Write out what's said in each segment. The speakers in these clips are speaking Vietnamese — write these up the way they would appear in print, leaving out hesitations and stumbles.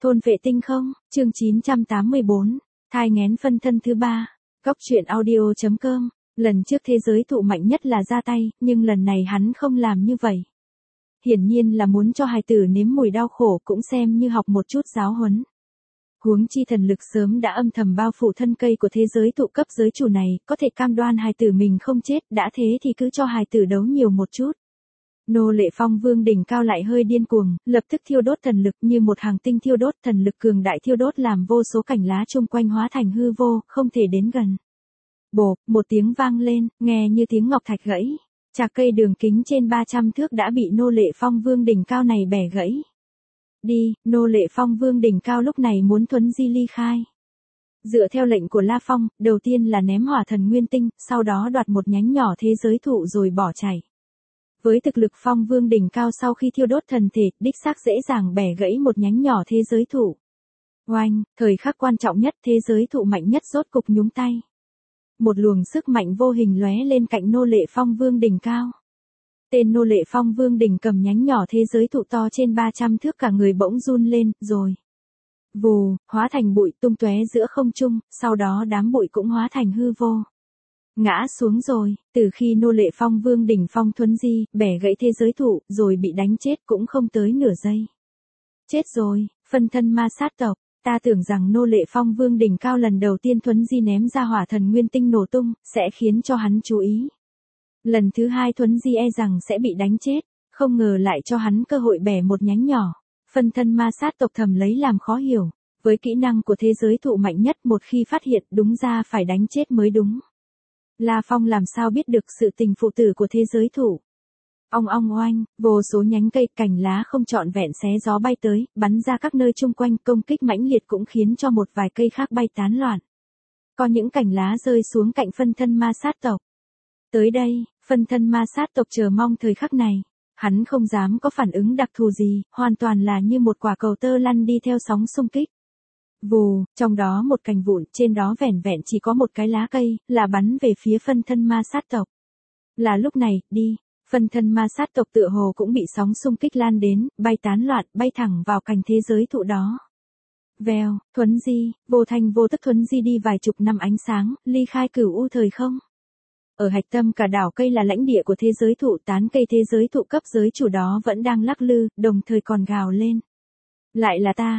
Thôn vệ tinh không, chương 984, thai nghén phân thân thứ 3, góc truyện audio.com, lần trước thế giới thụ mạnh nhất là ra tay, nhưng lần này hắn không làm như vậy. Hiển nhiên là muốn cho hài tử nếm mùi đau khổ cũng xem như học một chút giáo huấn. Huống chi thần lực sớm đã âm thầm bao phủ thân cây của thế giới thụ cấp giới chủ này, có thể cam đoan hài tử mình không chết, đã thế thì cứ cho hài tử đấu nhiều một chút. Nô lệ phong vương đỉnh cao lại hơi điên cuồng, lập tức thiêu đốt thần lực như một hàng tinh thiêu đốt, thần lực cường đại thiêu đốt làm vô số cành lá chung quanh hóa thành hư vô, không thể đến gần. Bộp, một tiếng vang lên, nghe như tiếng ngọc thạch gãy. Chạc cây đường kính trên 300 thước đã bị nô lệ phong vương đỉnh cao này bẻ gãy. Đi, nô lệ phong vương đỉnh cao lúc này muốn thuấn di ly khai. Dựa theo lệnh của La Phong, đầu tiên là ném hỏa thần nguyên tinh, sau đó đoạt một nhánh nhỏ thế giới thụ rồi bỏ chạy. Với thực lực phong vương đỉnh cao sau khi thiêu đốt thần thể, đích xác dễ dàng bẻ gãy một nhánh nhỏ thế giới thụ. Oanh, thời khắc quan trọng nhất thế giới thụ mạnh nhất rốt cục nhúng tay. Một luồng sức mạnh vô hình lóe lên cạnh nô lệ phong vương đỉnh cao. Tên nô lệ phong vương đỉnh cầm nhánh nhỏ thế giới thụ to trên 300 thước cả người bỗng run lên, rồi. Vù, hóa thành bụi tung tóe giữa không trung, sau đó đám bụi cũng hóa thành hư vô. Ngã xuống rồi, từ khi nô lệ phong vương đỉnh phong thuấn di, bẻ gãy thế giới thụ, rồi bị đánh chết cũng không tới nửa giây. Chết rồi, phân thân ma sát tộc, ta tưởng rằng nô lệ phong vương đỉnh cao lần đầu tiên thuấn di ném ra hỏa thần nguyên tinh nổ tung, sẽ khiến cho hắn chú ý. Lần thứ hai thuấn di e rằng sẽ bị đánh chết, không ngờ lại cho hắn cơ hội bẻ một nhánh nhỏ. Phân thân ma sát tộc thầm lấy làm khó hiểu, với kỹ năng của thế giới thụ mạnh nhất một khi phát hiện đúng ra phải đánh chết mới đúng. La Phong làm sao biết được sự tình phụ tử của thế giới thụ. Ong ong oanh, vô số nhánh cây cành lá không trọn vẹn xé gió bay tới, bắn ra các nơi chung quanh, công kích mãnh liệt cũng khiến cho một vài cây khác bay tán loạn. Có những cành lá rơi xuống cạnh phân thân ma sát tộc. Tới đây, phân thân ma sát tộc chờ mong thời khắc này. Hắn không dám có phản ứng đặc thù gì, hoàn toàn là như một quả cầu tơ lăn đi theo sóng xung kích. Vù, trong đó một cành vụn, trên đó vẻn vẹn chỉ có một cái lá cây, là bắn về phía phân thân ma sát tộc. Là lúc này, đi, phân thân ma sát tộc tựa hồ cũng bị sóng xung kích lan đến, bay tán loạn, bay thẳng vào cành thế giới thụ đó. Vèo, thuấn di, vô thành vô tức thuấn di đi vài chục năm ánh sáng, ly khai cửu u thời không. Ở hạch tâm cả đảo cây là lãnh địa của thế giới thụ, tán cây thế giới thụ cấp giới chủ đó vẫn đang lắc lư, đồng thời còn gào lên. Lại là ta,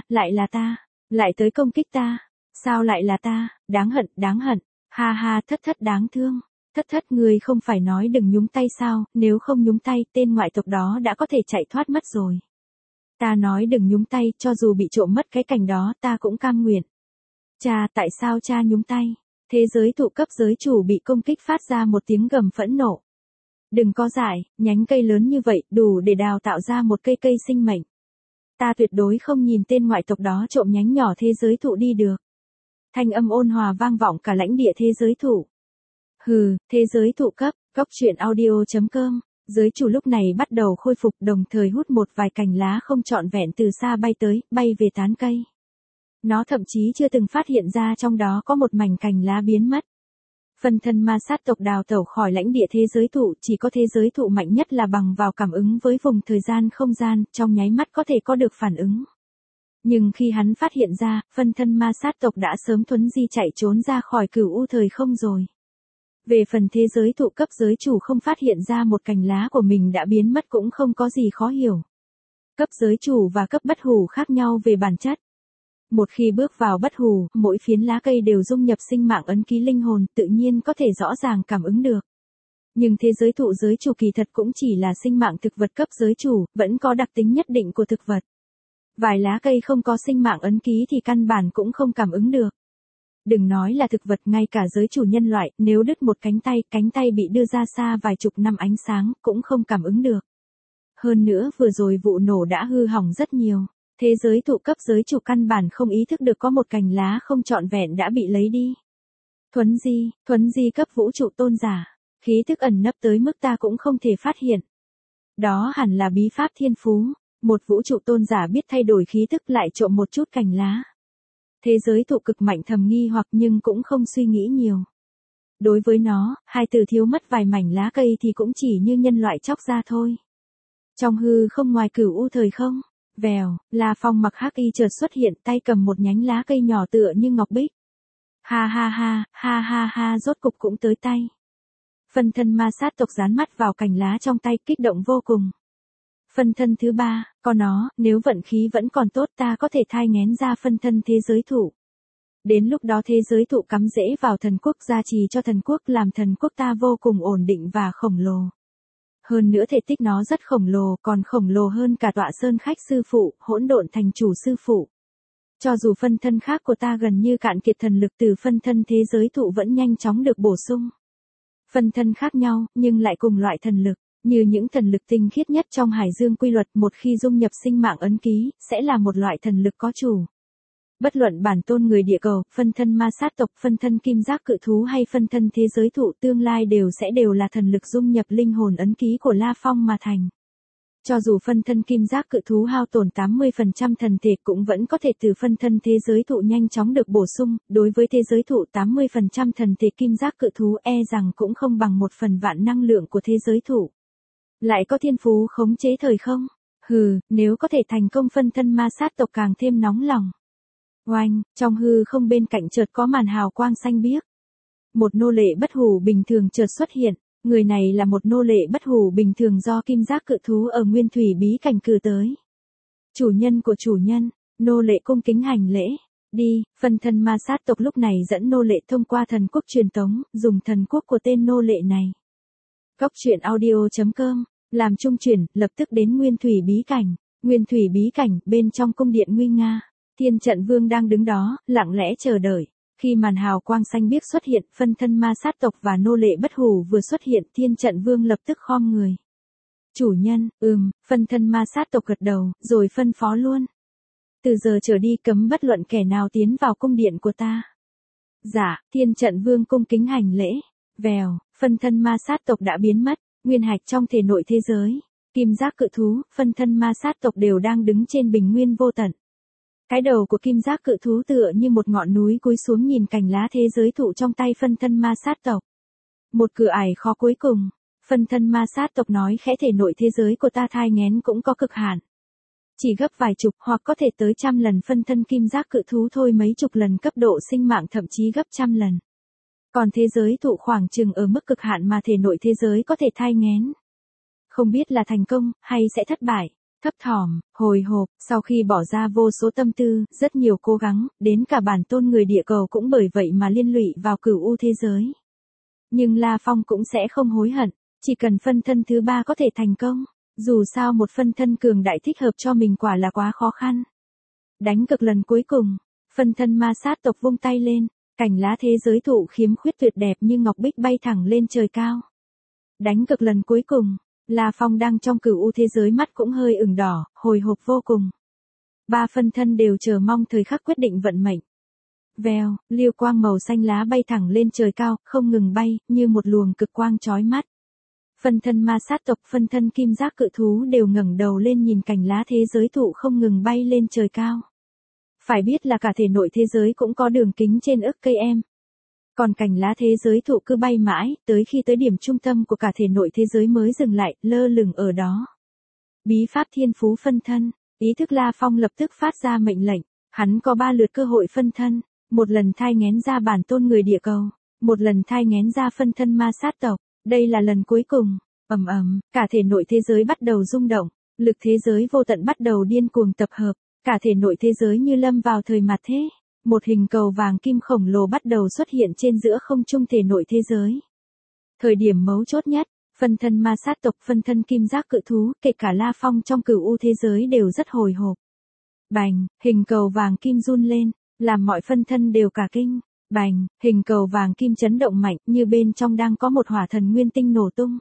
lại tới công kích ta, sao lại là ta, đáng hận, ha ha thất đáng thương, thất người không phải nói đừng nhúng tay sao, nếu không nhúng tay tên ngoại tộc đó đã có thể chạy thoát mất rồi. Ta nói đừng nhúng tay, cho dù bị trộm mất cái cành đó ta cũng cam nguyện. Cha, tại sao cha nhúng tay? Thế giới thụ cấp giới chủ bị công kích phát ra một tiếng gầm phẫn nộ. Đừng có dại, nhánh cây lớn như vậy đủ để đào tạo ra một cây sinh mệnh. Ta tuyệt đối không nhìn tên ngoại tộc đó trộm nhánh nhỏ thế giới thụ đi được. Thanh âm ôn hòa vang vọng cả lãnh địa thế giới thụ. Hừ, thế giới thụ cấp, góc truyện audio.com, giới chủ lúc này bắt đầu khôi phục đồng thời hút một vài cành lá không trọn vẹn từ xa bay tới, bay về tán cây. Nó thậm chí chưa từng phát hiện ra trong đó có một mảnh cành lá biến mất. Phân thân ma sát tộc đào tẩu khỏi lãnh địa thế giới thụ, chỉ có thế giới thụ mạnh nhất là bằng vào cảm ứng với vùng thời gian không gian, trong nháy mắt có thể có được phản ứng. Nhưng khi hắn phát hiện ra, phân thân ma sát tộc đã sớm thuấn di chạy trốn ra khỏi cửu u thời không rồi. Về phần thế giới thụ cấp giới chủ không phát hiện ra một cành lá của mình đã biến mất cũng không có gì khó hiểu. Cấp giới chủ và cấp bất hủ khác nhau về bản chất. Một khi bước vào bất hủ, mỗi phiến lá cây đều dung nhập sinh mạng ấn ký linh hồn, tự nhiên có thể rõ ràng cảm ứng được. Nhưng thế giới thụ giới chủ kỳ thật cũng chỉ là sinh mạng thực vật cấp giới chủ, vẫn có đặc tính nhất định của thực vật. Vài lá cây không có sinh mạng ấn ký thì căn bản cũng không cảm ứng được. Đừng nói là thực vật, ngay cả giới chủ nhân loại, nếu đứt một cánh tay bị đưa ra xa vài chục năm ánh sáng, cũng không cảm ứng được. Hơn nữa vừa rồi vụ nổ đã hư hỏng rất nhiều. Thế giới thụ cấp giới chủ căn bản không ý thức được có một cành lá không trọn vẹn đã bị lấy đi. Thuấn di cấp vũ trụ tôn giả, khí thức ẩn nấp tới mức ta cũng không thể phát hiện. Đó hẳn là bí pháp thiên phú, một vũ trụ tôn giả biết thay đổi khí thức lại trộm một chút cành lá. Thế giới thụ cực mạnh thầm nghi hoặc nhưng cũng không suy nghĩ nhiều. Đối với nó, hai từ thiếu mất vài mảnh lá cây thì cũng chỉ như nhân loại chóc ra thôi. Trong hư không ngoài cửu u thời không, Vèo, La Phong mặc hắc y chợt xuất hiện, tay cầm một nhánh lá cây nhỏ tựa như ngọc bích. Ha ha ha, ha ha ha, rốt cục cũng tới tay. Phân thân ma sát tộc dán mắt vào cành lá trong tay, kích động vô cùng. Phân thân thứ 3, có nó, nếu vận khí vẫn còn tốt ta có thể thai nghén ra phân thân thế giới thụ. Đến lúc đó thế giới thụ cắm rễ vào thần quốc, gia trì cho thần quốc, làm thần quốc ta vô cùng ổn định và khổng lồ. Hơn nữa thể tích nó rất khổng lồ, còn khổng lồ hơn cả tọa sơn khách sư phụ, hỗn độn thành chủ sư phụ. Cho dù phân thân khác của ta gần như cạn kiệt thần lực từ phân thân thế giới thụ vẫn nhanh chóng được bổ sung. Phân thân khác nhau, nhưng lại cùng loại thần lực, như những thần lực tinh khiết nhất trong Hải Dương quy luật, một khi dung nhập sinh mạng ấn ký, sẽ là một loại thần lực có chủ. Bất luận bản tôn người địa cầu, phân thân ma sát tộc, phân thân kim giác cự thú hay phân thân thế giới thụ, tương lai đều là thần lực dung nhập linh hồn ấn ký của La Phong mà thành. Cho dù phân thân kim giác cự thú hao tổn 80% thần thể cũng vẫn có thể từ phân thân thế giới thụ nhanh chóng được bổ sung, đối với thế giới thụ 80% thần thể kim giác cự thú rằng cũng không bằng 1/1000 năng lượng của thế giới thụ. Lại có thiên phú khống chế thời không? Nếu có thể thành công phân thân ma sát tộc càng thêm nóng lòng. Oanh, trong hư không bên cạnh chợt có màn hào quang xanh biếc. Một nô lệ bất hủ bình thường chợt xuất hiện, người này là một nô lệ bất hủ bình thường do kim giác cự thú ở Nguyên Thủy bí cảnh cử tới. Chủ nhân của chủ nhân, nô lệ cung kính hành lễ. Đi, phân thân ma sát tộc lúc này dẫn nô lệ thông qua thần quốc truyền tống, dùng thần quốc của tên nô lệ này. Góc truyện audio.com, làm trung chuyển, lập tức đến Nguyên Thủy bí cảnh. Nguyên Thủy bí cảnh, bên trong cung điện nguy nga. Thiên Trận Vương đang đứng đó, lặng lẽ chờ đợi. Khi màn hào quang xanh biếc xuất hiện, phân thân ma sát tộc và nô lệ bất hủ vừa xuất hiện, Thiên Trận Vương lập tức khom người. Chủ nhân, phân thân ma sát tộc gật đầu, rồi phân phó luôn. Từ giờ trở đi cấm bất luận kẻ nào tiến vào cung điện của ta. Dạ, Thiên Trận Vương cung kính hành lễ. Vèo, phân thân ma sát tộc đã biến mất, nguyên hạch trong thể nội thế giới. Kim giác cự thú, phân thân ma sát tộc đều đang đứng trên bình nguyên vô tận. Cái đầu của kim giác cự thú tựa như một ngọn núi cúi xuống nhìn cành lá thế giới thụ trong tay phân thân ma sát tộc. Một cửa ải khó cuối cùng, phân thân ma sát tộc nói khẽ, thể nội thế giới của ta thai nghén cũng có cực hạn. Chỉ gấp vài chục hoặc có thể tới 100 lần phân thân kim giác cự thú thôi, mấy chục lần cấp độ sinh mạng, thậm chí gấp 100 lần. Còn thế giới thụ khoảng chừng ở mức cực hạn mà thể nội thế giới có thể thai nghén. Không biết là thành công, hay sẽ thất bại. Thấp thỏm, hồi hộp, sau khi bỏ ra vô số tâm tư, rất nhiều cố gắng, đến cả bản tôn người địa cầu cũng bởi vậy mà liên lụy vào cửu u thế giới. Nhưng La Phong cũng sẽ không hối hận, chỉ cần phân thân thứ 3 có thể thành công, dù sao một phân thân cường đại thích hợp cho mình quả là quá khó khăn. Đánh cực lần cuối cùng, phân thân ma sát tộc vung tay lên, cành lá thế giới thụ khiếm khuyết tuyệt đẹp như ngọc bích bay thẳng lên trời cao. Đánh cực lần cuối cùng. La Phong đang trong cửu u thế giới, mắt cũng hơi ửng đỏ, hồi hộp vô cùng. 3 phân thân đều chờ mong thời khắc quyết định vận mệnh. Vèo, liêu quang màu xanh lá bay thẳng lên trời cao, không ngừng bay, như một luồng cực quang chói mắt. Phân thân ma sát tộc, phân thân kim giác cự thú đều ngẩng đầu lên nhìn cành lá thế giới thụ không ngừng bay lên trời cao. Phải biết là cả thể nội thế giới cũng có đường kính trên ức cây em. Còn cành lá thế giới thụ cứ bay mãi, tới khi tới điểm trung tâm của cả thể nội thế giới mới dừng lại, lơ lửng ở đó. Bí pháp thiên phú phân thân, ý thức La Phong lập tức phát ra mệnh lệnh, hắn có 3 lượt cơ hội phân thân, một lần thai nghén ra bản tôn người địa cầu, một lần thai nghén ra phân thân ma sát tộc, đây là lần cuối cùng. Cả thể nội thế giới bắt đầu rung động, lực thế giới vô tận bắt đầu điên cuồng tập hợp, cả thể nội thế giới như lâm vào thời mạt thế. Một hình cầu vàng kim khổng lồ bắt đầu xuất hiện trên giữa không trung thể nội thế giới. Thời điểm mấu chốt nhất, phân thân ma sát tộc, phân thân kim giác cự thú, kể cả La Phong trong cửu u thế giới đều rất hồi hộp. Bành, hình cầu vàng kim run lên, làm mọi phân thân đều cả kinh. Bành, hình cầu vàng kim chấn động mạnh, như bên trong đang có một hỏa thần nguyên tinh nổ tung.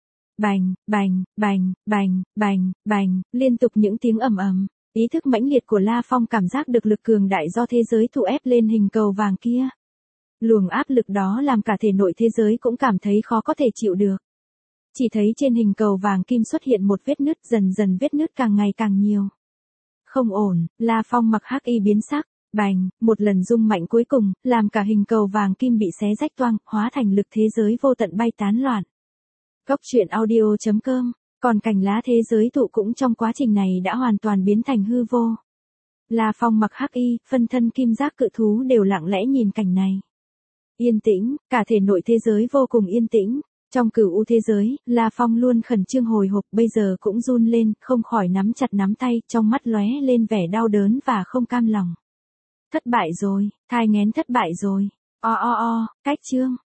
Bành, bành, bành, bành, bành, bành, liên tục những tiếng ầm. Ý thức mãnh liệt của La Phong cảm giác được lực cường đại do thế giới thụ ép lên hình cầu vàng kia. Luồng áp lực đó làm cả thể nội thế giới cũng cảm thấy khó có thể chịu được. Chỉ thấy trên hình cầu vàng kim xuất hiện một vết nứt, dần dần vết nứt càng ngày càng nhiều. Không ổn, La Phong mặc hắc y biến sắc, bành, một lần rung mạnh cuối cùng, làm cả hình cầu vàng kim bị xé rách toang, hóa thành lực thế giới vô tận bay tán loạn. Góc truyện audio.com Còn cành lá thế giới thụ cũng trong quá trình này đã hoàn toàn biến thành hư vô. La Phong mặc hắc y, phân thân kim giác cự thú đều lặng lẽ nhìn cảnh này. Yên tĩnh, cả thể nội thế giới vô cùng yên tĩnh. Trong cửu u thế giới, La Phong luôn khẩn trương hồi hộp, bây giờ cũng run lên, không khỏi nắm chặt nắm tay, trong mắt lóe lên vẻ đau đớn và không cam lòng. Thất bại rồi, thai nghén thất bại rồi. Cách chương.